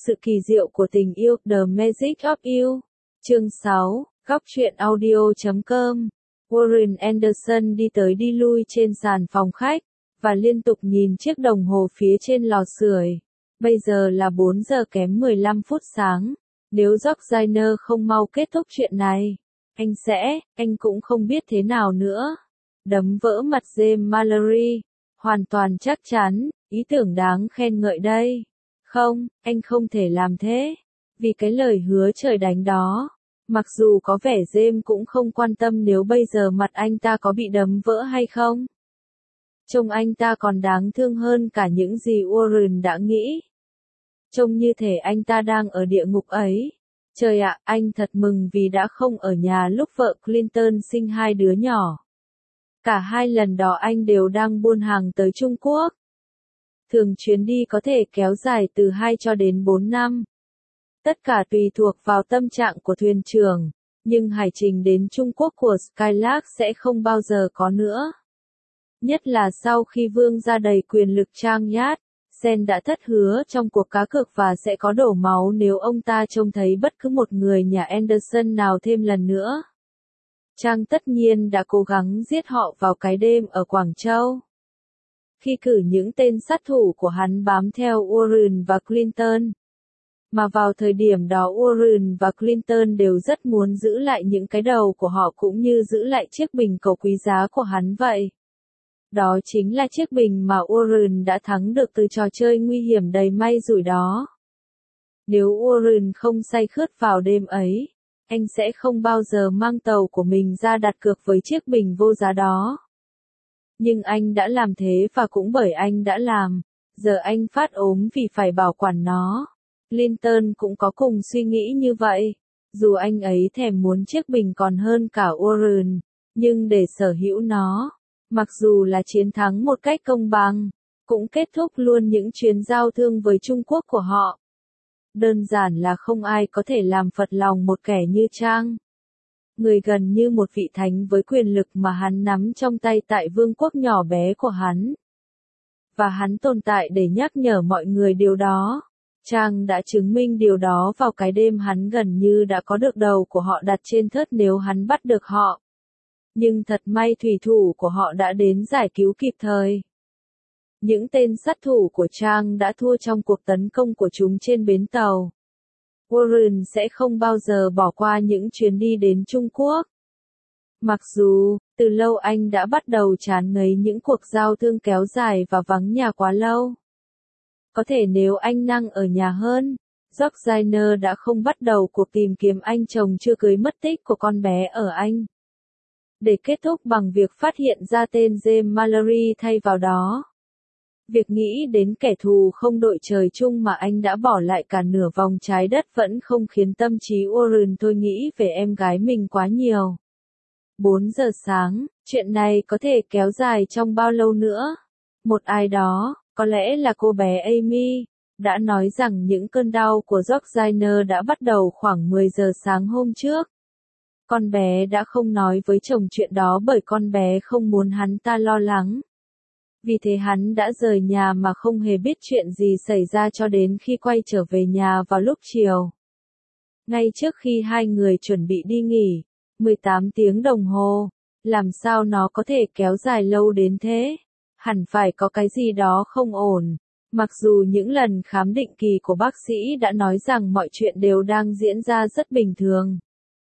Sự kỳ diệu của tình yêu, The Magic of You. Chương 6, góc truyện audio.com. Warren Anderson đi tới đi lui trên sàn phòng khách, và liên tục nhìn chiếc đồng hồ phía trên lò sưởi. Bây giờ là 4 giờ kém 15 phút sáng. Nếu George không mau kết thúc chuyện này, anh cũng không biết thế nào nữa. Đấm vỡ mặt James Mallory. Hoàn toàn chắc chắn, ý tưởng đáng khen ngợi đây. Không, anh không thể làm thế. Vì cái lời hứa trời đánh đó. Mặc dù có vẻ James cũng không quan tâm nếu bây giờ mặt anh ta có bị đấm vỡ hay không. Trông anh ta còn đáng thương hơn cả những gì Warren đã nghĩ. Trông như thể anh ta đang ở địa ngục ấy. Trời ạ, anh thật mừng vì đã không ở nhà lúc vợ Clinton sinh 2 đứa nhỏ. Cả 2 lần đó anh đều đang buôn hàng tới Trung Quốc. Thường chuyến đi có thể kéo dài từ 2 cho đến 4 năm. Tất cả tùy thuộc vào tâm trạng của thuyền trưởng, nhưng hải trình đến Trung Quốc của Skylark sẽ không bao giờ có nữa. Nhất là sau khi vương gia đầy quyền lực Trang Yat Sen đã thất hứa trong cuộc cá cược và sẽ có đổ máu nếu ông ta trông thấy bất cứ một người nhà Anderson nào thêm lần nữa. Trang tất nhiên đã cố gắng giết họ vào cái đêm ở Quảng Châu. Khi cử những tên sát thủ của hắn bám theo Warren và Clinton. Mà vào thời điểm đó Warren và Clinton đều rất muốn giữ lại những cái đầu của họ cũng như giữ lại chiếc bình cầu quý giá của hắn vậy. Đó chính là chiếc bình mà Warren đã thắng được từ trò chơi nguy hiểm đầy may rủi đó. Nếu Warren không say khướt vào đêm ấy, anh sẽ không bao giờ mang tàu của mình ra đặt cược với chiếc bình vô giá đó. Nhưng anh đã làm thế và cũng bởi anh đã làm, giờ anh phát ốm vì phải bảo quản nó. Clinton cũng có cùng suy nghĩ như vậy. Dù anh ấy thèm muốn chiếc bình còn hơn cả Warren, nhưng để sở hữu nó, mặc dù là chiến thắng một cách công bằng, cũng kết thúc luôn những chuyến giao thương với Trung Quốc của họ. Đơn giản là không ai có thể làm phật lòng một kẻ như Trang. Người gần như một vị thánh với quyền lực mà hắn nắm trong tay tại vương quốc nhỏ bé của hắn. Và hắn tồn tại để nhắc nhở mọi người điều đó. Trang đã chứng minh điều đó vào cái đêm hắn gần như đã có được đầu của họ đặt trên thớt nếu hắn bắt được họ. Nhưng thật may thủy thủ của họ đã đến giải cứu kịp thời. Những tên sát thủ của Trang đã thua trong cuộc tấn công của chúng trên bến tàu. Warren sẽ không bao giờ bỏ qua những chuyến đi đến Trung Quốc. Mặc dù, từ lâu anh đã bắt đầu chán ngấy những cuộc giao thương kéo dài và vắng nhà quá lâu. Có thể nếu anh năng ở nhà hơn, George đã không bắt đầu cuộc tìm kiếm anh chồng chưa cưới mất tích của con bé ở Anh. Để kết thúc bằng việc phát hiện ra tên James Mallory thay vào đó. Việc nghĩ đến kẻ thù không đội trời chung mà anh đã bỏ lại cả nửa vòng trái đất vẫn không khiến tâm trí Warren thôi nghĩ về em gái mình quá nhiều. 4 giờ sáng, chuyện này có thể kéo dài trong bao lâu nữa? Một ai đó, có lẽ là cô bé Amy, đã nói rằng những cơn đau của George đã bắt đầu khoảng 10 giờ sáng hôm trước. Con bé đã không nói với chồng chuyện đó bởi con bé không muốn hắn ta lo lắng. Vì thế hắn đã rời nhà mà không hề biết chuyện gì xảy ra cho đến khi quay trở về nhà vào lúc chiều. Ngay trước khi hai người chuẩn bị đi nghỉ, 18 tiếng đồng hồ, làm sao nó có thể kéo dài lâu đến thế? Hẳn phải có cái gì đó không ổn. Mặc dù những lần khám định kỳ của bác sĩ đã nói rằng mọi chuyện đều đang diễn ra rất bình thường.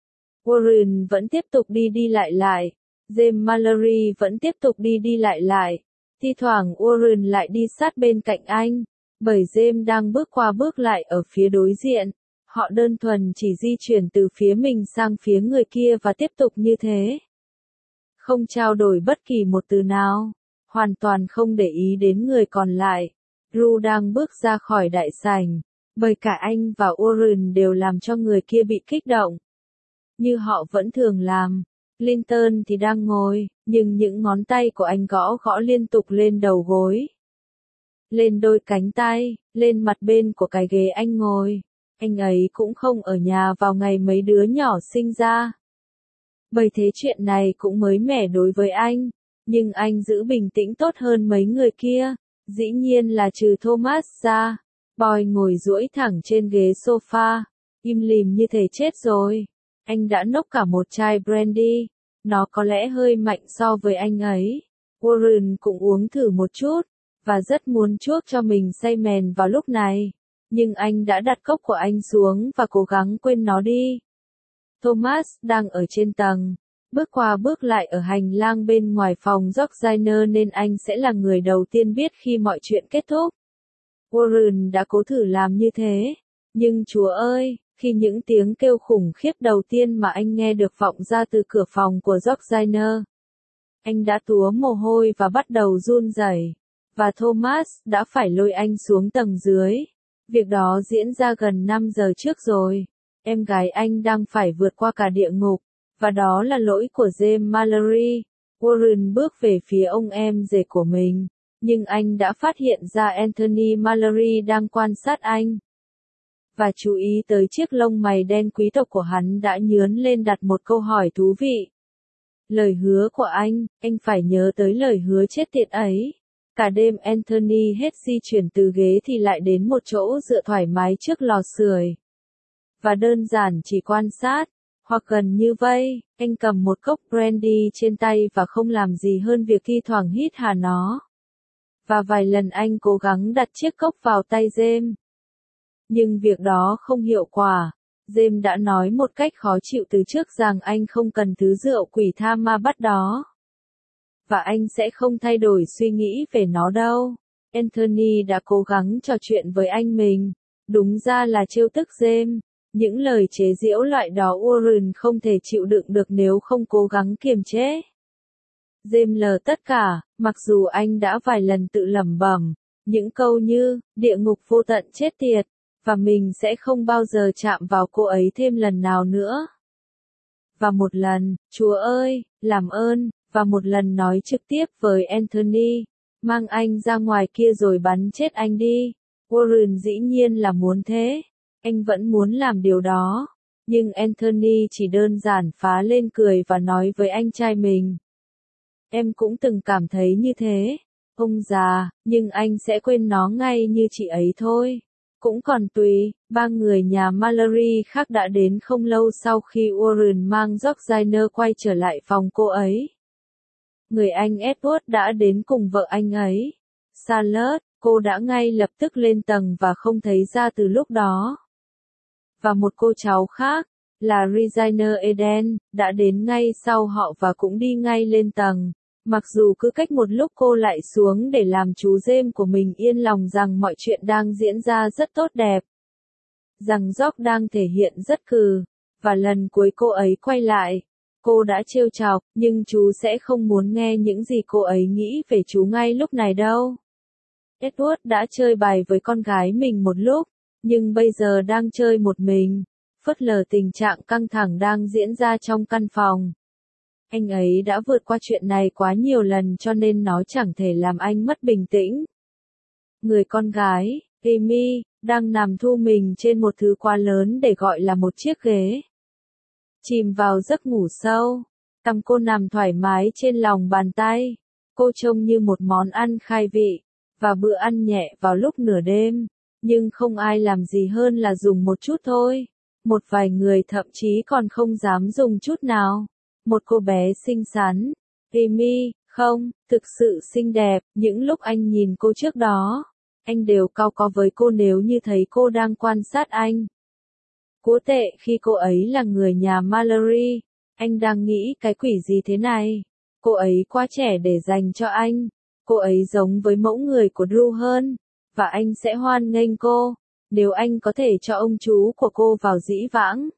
Warren vẫn tiếp tục đi lại. James Mallory vẫn tiếp tục đi lại. Thi thoảng Warren lại đi sát bên cạnh anh, bởi James đang bước qua bước lại ở phía đối diện. Họ đơn thuần chỉ di chuyển từ phía mình sang phía người kia và tiếp tục như thế. Không trao đổi bất kỳ một từ nào, hoàn toàn không để ý đến người còn lại. Drew đang bước ra khỏi đại sảnh, bởi cả anh và Warren đều làm cho người kia bị kích động. Như họ vẫn thường làm. Clinton thì đang ngồi, nhưng những ngón tay của anh gõ liên tục lên đầu gối. Lên đôi cánh tay, lên mặt bên của cái ghế anh ngồi. Anh ấy cũng không ở nhà vào ngày mấy đứa nhỏ sinh ra. Bởi thế chuyện này cũng mới mẻ đối với anh. Nhưng anh giữ bình tĩnh tốt hơn mấy người kia. Dĩ nhiên là trừ Thomas ra. Boy ngồi duỗi thẳng trên ghế sofa, im lìm như thể chết rồi. Anh đã nốc cả một chai brandy, nó có lẽ hơi mạnh so với anh ấy. Warren cũng uống thử một chút, và rất muốn chuốc cho mình say mềm vào lúc này. Nhưng anh đã đặt cốc của anh xuống và cố gắng quên nó đi. Thomas đang ở trên tầng, bước qua bước lại ở hành lang bên ngoài phòng Georgina nên anh sẽ là người đầu tiên biết khi mọi chuyện kết thúc. Warren đã cố thử làm như thế, nhưng Chúa ơi, khi những tiếng kêu khủng khiếp đầu tiên mà anh nghe được vọng ra từ cửa phòng của Georgina, anh đã túa mồ hôi và bắt đầu run rẩy, và Thomas đã phải lôi anh xuống tầng dưới. Việc đó diễn ra gần 5 giờ trước rồi. Em gái anh đang phải vượt qua cả địa ngục, và đó là lỗi của James Mallory. Warren bước về phía ông em rể của mình, nhưng anh đã phát hiện ra Anthony Mallory đang quan sát anh. Và chú ý tới chiếc lông mày đen quý tộc của hắn đã nhướn lên đặt một câu hỏi thú vị. Lời hứa của anh phải nhớ tới lời hứa chết tiệt ấy. Cả đêm Anthony hết di chuyển từ ghế thì lại đến một chỗ dựa thoải mái trước lò sưởi. Và đơn giản chỉ quan sát, hoặc gần như vây, anh cầm một cốc brandy trên tay và không làm gì hơn việc thi thoảng hít hà nó. Và vài lần anh cố gắng đặt chiếc cốc vào tay James. Nhưng việc đó không hiệu quả. James đã nói một cách khó chịu từ trước rằng anh không cần thứ rượu quỷ tha ma bắt đó. Và anh sẽ không thay đổi suy nghĩ về nó đâu. Anthony đã cố gắng trò chuyện với anh mình. Đúng ra là trêu tức James. Những lời chế giễu loại đó Warren không thể chịu đựng được nếu không cố gắng kiềm chế. James lờ tất cả, mặc dù anh đã vài lần tự lẩm bẩm, những câu như, địa ngục vô tận chết tiệt, và mình sẽ không bao giờ chạm vào cô ấy thêm lần nào nữa. Và một lần, Chúa ơi, làm ơn, và một lần nói trực tiếp với Anthony, mang anh ra ngoài kia rồi bắn chết anh đi. Warren dĩ nhiên là muốn thế. Anh vẫn muốn làm điều đó. Nhưng Anthony chỉ đơn giản phá lên cười và nói với anh trai mình. Em cũng từng cảm thấy như thế. Ông già, nhưng anh sẽ quên nó ngay như chị ấy thôi. Cũng còn tùy, ba người nhà Mallory khác đã đến không lâu sau khi Warren mang Georgina quay trở lại phòng cô ấy. Người anh Edward đã đến cùng vợ anh ấy. Charlotte, cô đã ngay lập tức lên tầng và không thấy ra từ lúc đó. Và một cô cháu khác, là Regina Eden, đã đến ngay sau họ và cũng đi ngay lên tầng. Mặc dù cứ cách một lúc cô lại xuống để làm chú James của mình yên lòng rằng mọi chuyện đang diễn ra rất tốt đẹp. Rằng George đang thể hiện rất cừ. Và lần cuối cô ấy quay lại, cô đã trêu chọc, nhưng chú sẽ không muốn nghe những gì cô ấy nghĩ về chú ngay lúc này đâu. Edward đã chơi bài với con gái mình một lúc, nhưng bây giờ đang chơi một mình, phớt lờ tình trạng căng thẳng đang diễn ra trong căn phòng. Anh ấy đã vượt qua chuyện này quá nhiều lần cho nên nó chẳng thể làm anh mất bình tĩnh. Người con gái, Amy, đang nằm thu mình trên một thứ quá lớn để gọi là một chiếc ghế. Chìm vào giấc ngủ sâu, tầm cô nằm thoải mái trên lòng bàn tay. Cô trông như một món ăn khai vị, và bữa ăn nhẹ vào lúc nửa đêm. Nhưng không ai làm gì hơn là dùng một chút thôi. Một vài người thậm chí còn không dám dùng chút nào. Một cô bé xinh xắn, Amy, không, thực sự xinh đẹp, những lúc anh nhìn cô trước đó, anh đều cau có với cô nếu như thấy cô đang quan sát anh. Cố tệ khi cô ấy là người nhà Mallory, anh đang nghĩ cái quỷ gì thế này? Cô ấy quá trẻ để dành cho anh, cô ấy giống với mẫu người của Drew hơn, và anh sẽ hoan nghênh cô, nếu anh có thể cho ông chú của cô vào dĩ vãng.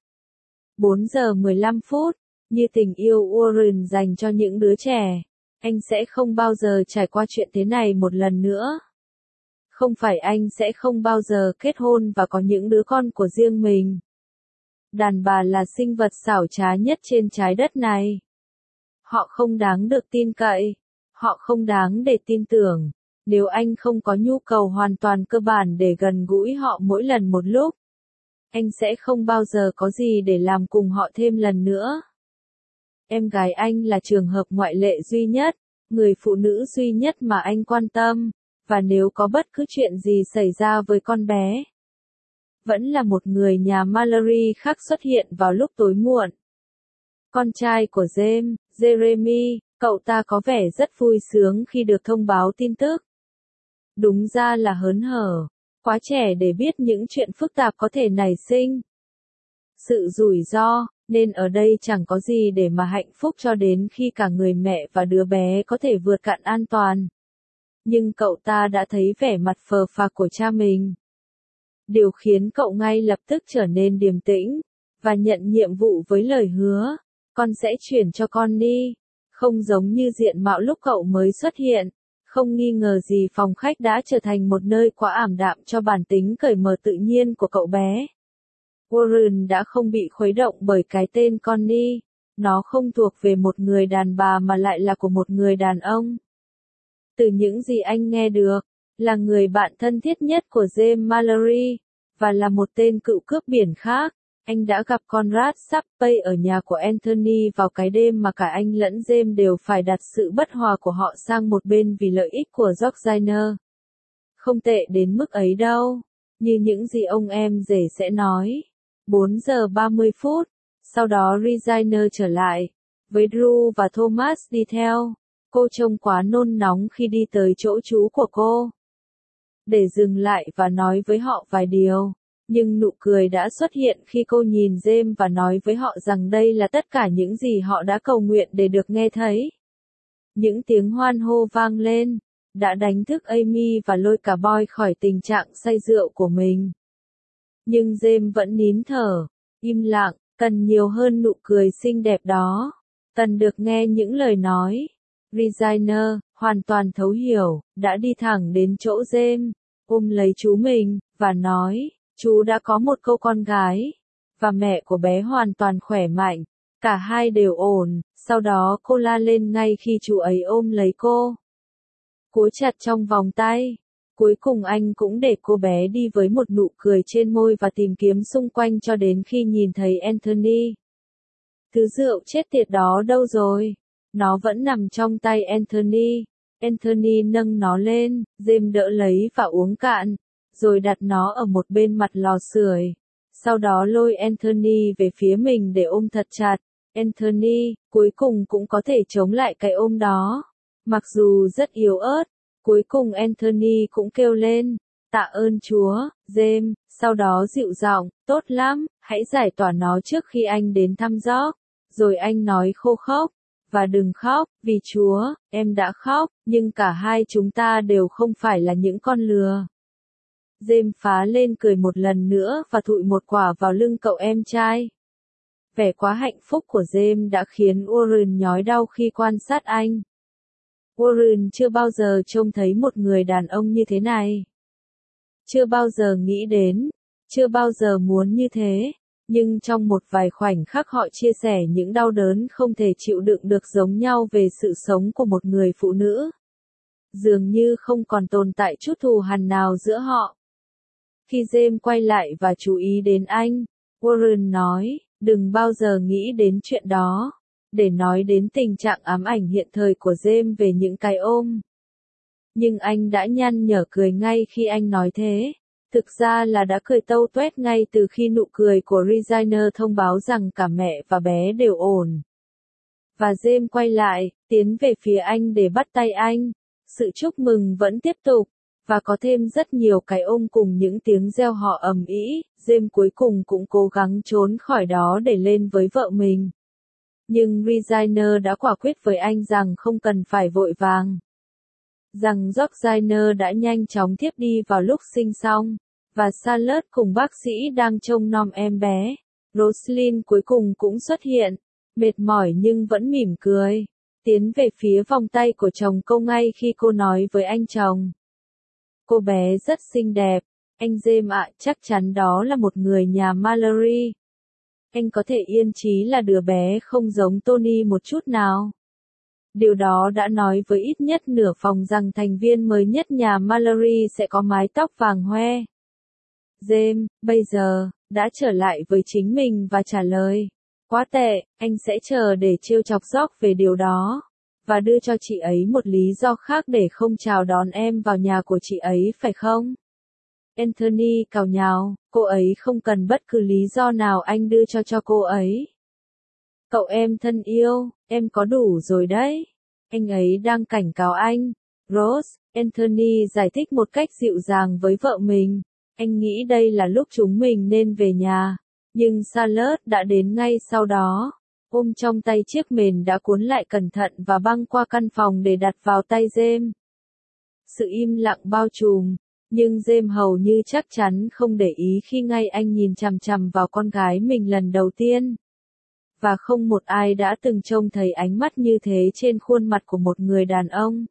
4 giờ 15 phút. Như tình yêu Warren dành cho những đứa trẻ, anh sẽ không bao giờ trải qua chuyện thế này một lần nữa. Không phải anh sẽ không bao giờ kết hôn và có những đứa con của riêng mình. Đàn bà là sinh vật xảo trá nhất trên trái đất này. Họ không đáng được tin cậy. Họ không đáng để tin tưởng. Nếu anh không có nhu cầu hoàn toàn cơ bản để gần gũi họ mỗi lần một lúc, anh sẽ không bao giờ có gì để làm cùng họ thêm lần nữa. Em gái anh là trường hợp ngoại lệ duy nhất, người phụ nữ duy nhất mà anh quan tâm, và nếu có bất cứ chuyện gì xảy ra với con bé, vẫn là một người nhà Mallory khác xuất hiện vào lúc tối muộn. Con trai của James, Jeremy, cậu ta có vẻ rất vui sướng khi được thông báo tin tức. Đúng ra là hớn hở, quá trẻ để biết những chuyện phức tạp có thể nảy sinh. Sự rủi ro, nên ở đây chẳng có gì để mà hạnh phúc cho đến khi cả người mẹ và đứa bé có thể vượt cạn an toàn. Nhưng cậu ta đã thấy vẻ mặt phờ phạc của cha mình. Điều khiến cậu ngay lập tức trở nên điềm tĩnh, và nhận nhiệm vụ với lời hứa, con sẽ chuyển cho Connie, không giống như diện mạo lúc cậu mới xuất hiện. Không nghi ngờ gì phòng khách đã trở thành một nơi quá ảm đạm cho bản tính cởi mở tự nhiên của cậu bé. Warren đã không bị khuấy động bởi cái tên Connie, nó không thuộc về một người đàn bà mà lại là của một người đàn ông. Từ những gì anh nghe được, là người bạn thân thiết nhất của James Mallory, và là một tên cựu cướp biển khác. Anh đã gặp Conrad Sappey ở nhà của Anthony vào cái đêm mà cả anh lẫn James đều phải đặt sự bất hòa của họ sang một bên vì lợi ích của Georgina. Không tệ đến mức ấy đâu, như những gì ông em rể sẽ nói. 4 giờ 30 phút, sau đó Regina trở lại, với Drew và Thomas đi theo. Cô trông quá nôn nóng khi đi tới chỗ trú của cô, để dừng lại và nói với họ vài điều. Nhưng nụ cười đã xuất hiện khi cô nhìn James và nói với họ rằng đây là tất cả những gì họ đã cầu nguyện để được nghe thấy. Những tiếng hoan hô vang lên, đã đánh thức Amy và lôi cả Boy khỏi tình trạng say rượu của mình. Nhưng James vẫn nín thở, im lặng, cần nhiều hơn nụ cười xinh đẹp đó. Cần được nghe những lời nói. Regina, hoàn toàn thấu hiểu, đã đi thẳng đến chỗ James, ôm lấy chú mình, và nói, chú đã có một cô con gái, và mẹ của bé hoàn toàn khỏe mạnh, cả hai đều ổn. Sau đó cô la lên ngay khi chú ấy ôm lấy cô, cúi chặt trong vòng tay. Cuối cùng anh cũng để cô bé đi với một nụ cười trên môi và tìm kiếm xung quanh cho đến khi nhìn thấy Anthony. Thứ rượu chết tiệt đó đâu rồi? Nó vẫn nằm trong tay Anthony. Anthony nâng nó lên, James đỡ lấy và uống cạn, rồi đặt nó ở một bên mặt lò sưởi. Sau đó lôi Anthony về phía mình để ôm thật chặt. Anthony, cuối cùng cũng có thể chống lại cái ôm đó. Mặc dù rất yếu ớt, cuối cùng Anthony cũng kêu lên, tạ ơn Chúa, James, sau đó dịu giọng, tốt lắm, hãy giải tỏa nó trước khi anh đến thăm George. Rồi anh nói khô khốc, và đừng khóc, vì Chúa, em đã khóc, nhưng cả hai chúng ta đều không phải là những con lừa. James phá lên cười một lần nữa và thụi một quả vào lưng cậu em trai. Vẻ quá hạnh phúc của James đã khiến Warren nhói đau khi quan sát anh. Warren chưa bao giờ trông thấy một người đàn ông như thế này. Chưa bao giờ nghĩ đến, chưa bao giờ muốn như thế. Nhưng trong một vài khoảnh khắc họ chia sẻ những đau đớn không thể chịu đựng được giống nhau về sự sống của một người phụ nữ. Dường như không còn tồn tại chút thù hằn nào giữa họ. Khi James quay lại và chú ý đến anh, Warren nói, đừng bao giờ nghĩ đến chuyện đó. Để nói đến tình trạng ám ảnh hiện thời của James về những cái ôm. Nhưng anh đã nhăn nhở cười ngay khi anh nói thế. Thực ra là đã cười tâu tuét ngay từ khi nụ cười của Regina thông báo rằng cả mẹ và bé đều ổn. Và James quay lại, tiến về phía anh để bắt tay anh. Sự chúc mừng vẫn tiếp tục, và có thêm rất nhiều cái ôm cùng những tiếng reo hò ầm ĩ. James cuối cùng cũng cố gắng trốn khỏi đó để lên với vợ mình. Nhưng Regina đã quả quyết với anh rằng không cần phải vội vàng. Rằng Georgina đã nhanh chóng thiếp đi vào lúc sinh xong, và Charlotte cùng bác sĩ đang trông nom em bé. Roslyn cuối cùng cũng xuất hiện, mệt mỏi nhưng vẫn mỉm cười, tiến về phía vòng tay của chồng cô ngay khi cô nói với anh chồng. Cô bé rất xinh đẹp, anh James ạ, chắc chắn đó là một người nhà Mallory. Anh có thể yên chí là đứa bé không giống Tony một chút nào. Điều đó đã nói với ít nhất nửa phòng rằng thành viên mới nhất nhà Mallory sẽ có mái tóc vàng hoe. James, bây giờ, đã trở lại với chính mình và trả lời. Quá tệ, anh sẽ chờ để trêu chọc George về điều đó. và đưa cho chị ấy một lý do khác để không chào đón em vào nhà của chị ấy phải không? Anthony càu nhàu, cô ấy không cần bất cứ lý do nào anh đưa cho cô ấy. Cậu em thân yêu, em có đủ rồi đấy. Anh ấy đang cảnh cáo anh. Rose, Anthony giải thích một cách dịu dàng với vợ mình. Anh nghĩ đây là lúc chúng mình nên về nhà. Nhưng Charlotte đã đến ngay sau đó. Ôm trong tay chiếc mền đã cuốn lại cẩn thận và băng qua căn phòng để đặt vào tay James. Sự im lặng bao trùm, nhưng James hầu như chắc chắn không để ý khi ngay anh nhìn chằm chằm vào con gái mình lần đầu tiên. Và không một ai đã từng trông thấy ánh mắt như thế trên khuôn mặt của một người đàn ông.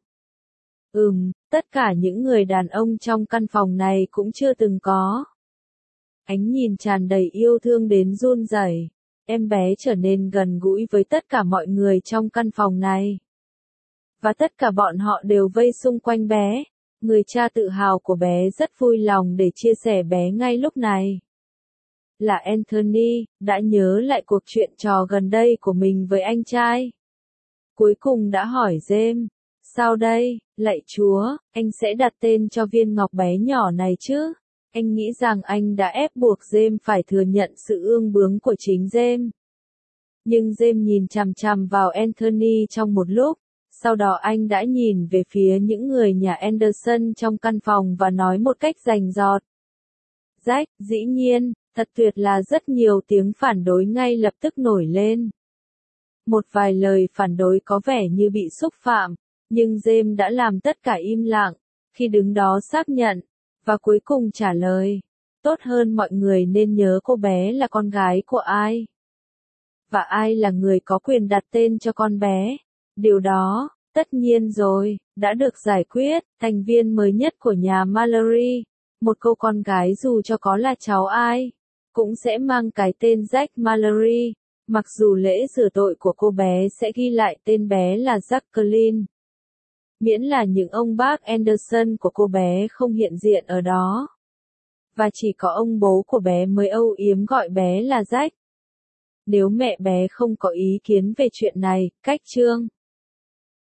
Tất cả những người đàn ông trong căn phòng này cũng chưa từng có. Ánh nhìn tràn đầy yêu thương đến run rẩy. Em bé trở nên gần gũi với tất cả mọi người trong căn phòng này. Và tất cả bọn họ đều vây xung quanh bé. Người cha tự hào của bé rất vui lòng để chia sẻ bé ngay lúc này. Là Anthony, đã nhớ lại cuộc chuyện trò gần đây của mình với anh trai. Cuối cùng đã hỏi James, sao đây, lạy Chúa, anh sẽ đặt tên cho viên ngọc bé nhỏ này chứ? Anh nghĩ rằng anh đã ép buộc James phải thừa nhận sự ương bướng của chính James. Nhưng James nhìn chằm chằm vào Anthony trong một lúc, sau đó anh đã nhìn về phía những người nhà Anderson trong căn phòng và nói một cách rành rọt. Jack, dĩ nhiên, thật tuyệt là rất nhiều tiếng phản đối ngay lập tức nổi lên. Một vài lời phản đối có vẻ như bị xúc phạm, nhưng James đã làm tất cả im lặng, khi đứng đó xác nhận, và cuối cùng trả lời. Tốt hơn mọi người nên nhớ cô bé là con gái của ai. Và ai là người có quyền đặt tên cho con bé. Điều đó, tất nhiên rồi, đã được giải quyết. Thành viên mới nhất của nhà Mallory, một cô con gái dù cho có là cháu ai, cũng sẽ mang cái tên Jack Mallory, mặc dù lễ rửa tội của cô bé sẽ ghi lại tên bé là Jacqueline. Miễn là những ông bác Anderson của cô bé không hiện diện ở đó. Và chỉ có ông bố của bé mới âu yếm gọi bé là Jack. Nếu mẹ bé không có ý kiến về chuyện này, cách chương